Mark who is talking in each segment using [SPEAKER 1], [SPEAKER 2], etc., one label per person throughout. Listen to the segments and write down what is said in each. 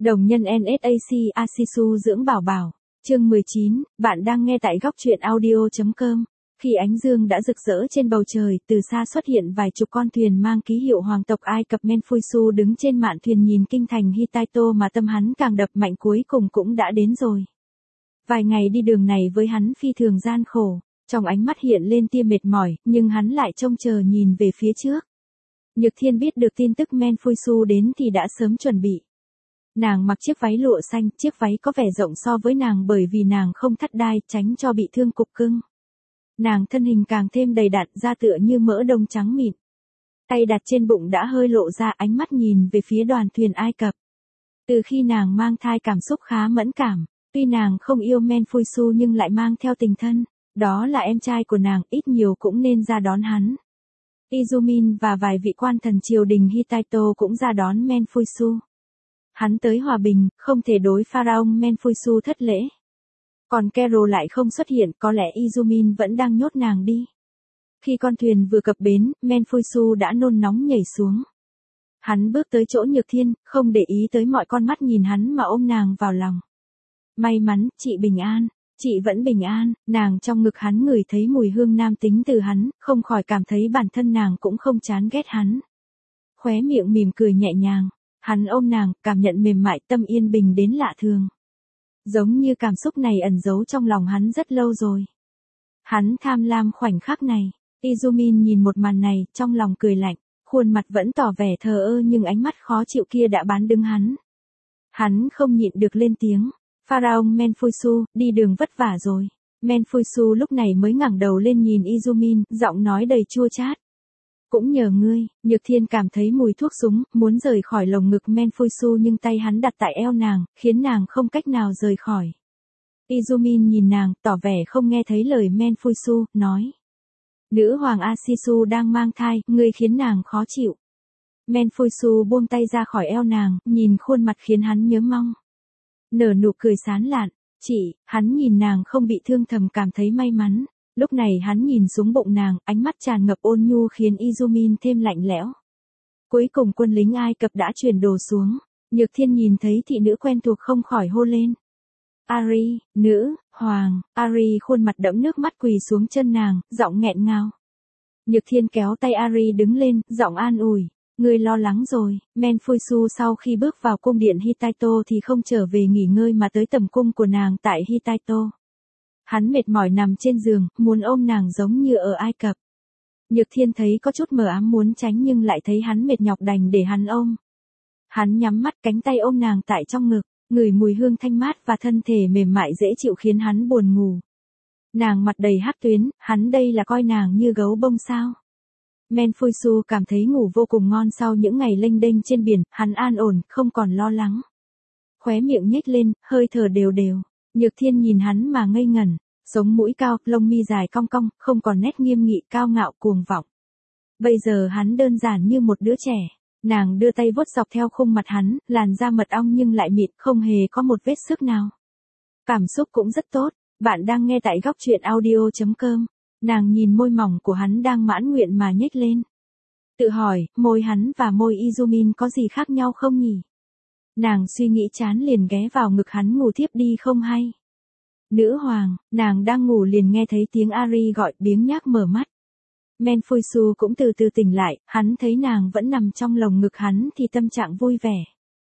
[SPEAKER 1] Đồng nhân NSAC Asisu dưỡng bảo bảo. Chương 19, bạn đang nghe tại góc truyện audio.com. Khi ánh dương đã rực rỡ trên bầu trời, từ xa xuất hiện vài chục con thuyền mang ký hiệu hoàng tộc Ai Cập Menfuisu đứng trên mạn thuyền nhìn kinh thành Hittito mà tâm hắn càng đập mạnh, cuối cùng cũng đã đến rồi. Vài ngày đi đường này với hắn phi thường gian khổ, trong ánh mắt hiện lên tia mệt mỏi, nhưng hắn lại trông chờ nhìn về phía trước. Nhược Thiên biết được tin tức Menfuisu đến thì đã sớm chuẩn bị. Nàng mặc chiếc váy lụa xanh, chiếc váy có vẻ rộng so với nàng bởi vì nàng không thắt đai, tránh cho bị thương cục cưng. Nàng thân hình càng thêm đầy đặn, da tựa như mỡ đông trắng mịn. Tay đặt trên bụng đã hơi lộ ra, ánh mắt nhìn về phía đoàn thuyền Ai Cập. Từ khi nàng mang thai cảm xúc khá mẫn cảm, tuy nàng không yêu Menfuisu nhưng lại mang theo tình thân, đó là em trai của nàng, ít nhiều cũng nên ra đón hắn. Izumin và vài vị quan thần triều đình Hittito cũng ra đón Menfuisu. Hắn tới hòa bình, không thể đối pharaoh Menfuisu thất lễ. Còn Kero lại không xuất hiện, có lẽ Izumin vẫn đang nhốt nàng đi. Khi con thuyền vừa cập bến, Menfuisu đã nôn nóng nhảy xuống. Hắn bước tới chỗ Nhược Thiên, không để ý tới mọi con mắt nhìn hắn mà ôm nàng vào lòng. May mắn, chị bình an. Chị vẫn bình an. Nàng trong ngực hắn ngửi thấy mùi hương nam tính từ hắn, không khỏi cảm thấy bản thân nàng cũng không chán ghét hắn. Khóe miệng mỉm cười nhẹ nhàng. Hắn ôm nàng, cảm nhận mềm mại, tâm yên bình đến lạ thường. Giống như cảm xúc này ẩn giấu trong lòng hắn rất lâu rồi. Hắn tham lam khoảnh khắc này. Izumin nhìn một màn này, trong lòng cười lạnh, khuôn mặt vẫn tỏ vẻ thờ ơ nhưng ánh mắt khó chịu kia đã bán đứng hắn. Hắn không nhịn được lên tiếng. Pharaoh Menfuisu, đi đường vất vả rồi. Menfuisu lúc này mới ngẩng đầu lên nhìn Izumin, giọng nói đầy chua chát. Cũng nhờ ngươi. Nhược Thiên cảm thấy mùi thuốc súng, muốn rời khỏi lồng ngực Menfuisu nhưng tay hắn đặt tại eo nàng, khiến nàng không cách nào rời khỏi. Izumin nhìn nàng, tỏ vẻ không nghe thấy lời Menfuisu, nói. Nữ hoàng Asisu đang mang thai, ngươi khiến nàng khó chịu. Menfuisu buông tay ra khỏi eo nàng, nhìn khuôn mặt khiến hắn nhớ mong. Nở nụ cười sán lạn. Chị, hắn nhìn nàng không bị thương thầm cảm thấy may mắn. Lúc này hắn nhìn xuống bụng nàng, ánh mắt tràn ngập ôn nhu khiến Izumin thêm lạnh lẽo. Cuối cùng quân lính Ai Cập đã chuyển đồ xuống. Nhược Thiên nhìn thấy thị nữ quen thuộc không khỏi hô lên. Ari, nữ, hoàng. Ari khuôn mặt đẫm nước mắt quỳ xuống chân nàng, giọng nghẹn ngào. Nhược Thiên kéo tay Ari đứng lên, giọng an ủi. Ngươi lo lắng rồi. Menfuisu sau khi bước vào cung điện Hittito thì không trở về nghỉ ngơi mà tới tầm cung của nàng tại Hittito. Hắn mệt mỏi nằm trên giường, muốn ôm nàng giống như ở Ai Cập. Nhược Thiên thấy có chút mờ ám muốn tránh nhưng lại thấy hắn mệt nhọc đành để hắn ôm. Hắn nhắm mắt, cánh tay ôm nàng tại trong ngực, ngửi mùi hương thanh mát và thân thể mềm mại dễ chịu khiến hắn buồn ngủ. Nàng mặt đầy hắc tuyến, hắn đây là coi nàng như gấu bông sao. Menfuisu cảm thấy ngủ vô cùng ngon sau những ngày lênh đênh trên biển, hắn an ổn, không còn lo lắng. Khóe miệng nhếch lên, hơi thở đều đều. Nhược Thiên nhìn hắn mà ngây ngẩn, sống mũi cao, lông mi dài cong cong, không còn nét nghiêm nghị cao ngạo cuồng vọng. Bây giờ hắn đơn giản như một đứa trẻ. Nàng đưa tay vuốt dọc theo khuôn mặt hắn, làn da mật ong nhưng lại mịn, không hề có một vết xước nào. Cảm xúc cũng rất tốt. Bạn đang nghe tại góc truyện audio.com. Nàng nhìn môi mỏng của hắn đang mãn nguyện mà nhếch lên. Tự hỏi, môi hắn và môi Izumin có gì khác nhau không nhỉ? Nàng suy nghĩ chán liền ghé vào ngực hắn ngủ thiếp đi không hay. Nữ hoàng, nàng đang ngủ liền nghe thấy tiếng Ari gọi, biếng nhác mở mắt. Menfuisu cũng từ từ tỉnh lại, hắn thấy nàng vẫn nằm trong lồng ngực hắn thì tâm trạng vui vẻ.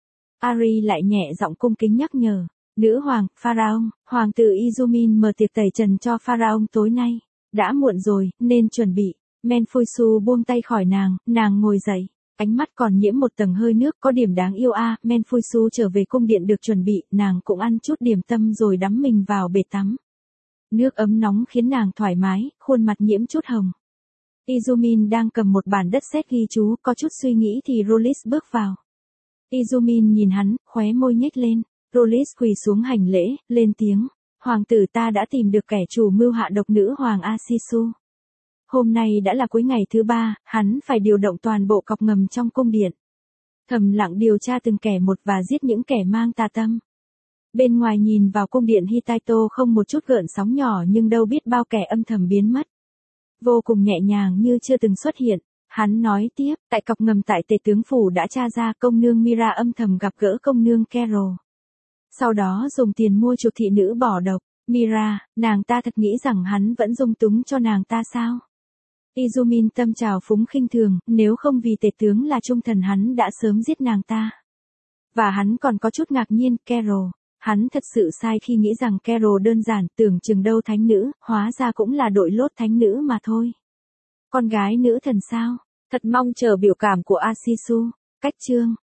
[SPEAKER 1] Ari lại nhẹ giọng cung kính nhắc nhở. Nữ hoàng, pharaoh, hoàng tử Izumin mở tiệc tẩy trần cho pharaoh tối nay. Đã muộn rồi, nên chuẩn bị. Menfuisu buông tay khỏi nàng ngồi dậy. Ánh mắt còn nhiễm một tầng hơi nước, có điểm đáng yêu a. Menfuisu trở về cung điện được chuẩn bị, nàng cũng ăn chút điểm tâm rồi đắm mình vào bể tắm. Nước ấm nóng khiến nàng thoải mái, khuôn mặt nhiễm chút hồng. Izumin đang cầm một bản đất sét ghi chú, có chút suy nghĩ thì Rolis bước vào. Izumin nhìn hắn, khóe môi nhếch lên. Rolis quỳ xuống hành lễ, lên tiếng. Hoàng tử ta đã tìm được kẻ chủ mưu hạ độc nữ hoàng Asisu. Hôm nay đã là cuối ngày thứ 3, hắn phải điều động toàn bộ cọc ngầm trong cung điện. Thầm lặng điều tra từng kẻ một và giết những kẻ mang tà tâm. Bên ngoài nhìn vào cung điện Hittito không một chút gợn sóng nhỏ nhưng đâu biết bao kẻ âm thầm biến mất. Vô cùng nhẹ nhàng như chưa từng xuất hiện. Hắn nói tiếp, tại cọc ngầm tại tể tướng phủ đã tra ra công nương Mira âm thầm gặp gỡ công nương Carol. Sau đó dùng tiền mua chuộc thị nữ bỏ độc. Mira, nàng ta thật nghĩ rằng hắn vẫn dung túng cho nàng ta sao? Izumin tâm trào phúng khinh thường, nếu không vì tể tướng là trung thần hắn đã sớm giết nàng ta. Và hắn còn có chút ngạc nhiên, Carol. Hắn thật sự sai khi nghĩ rằng Carol đơn giản, tưởng chừng đâu thánh nữ, hóa ra cũng là đội lốt thánh nữ mà thôi. Con gái nữ thần sao? Thật mong chờ biểu cảm của Asisu. Cách chương.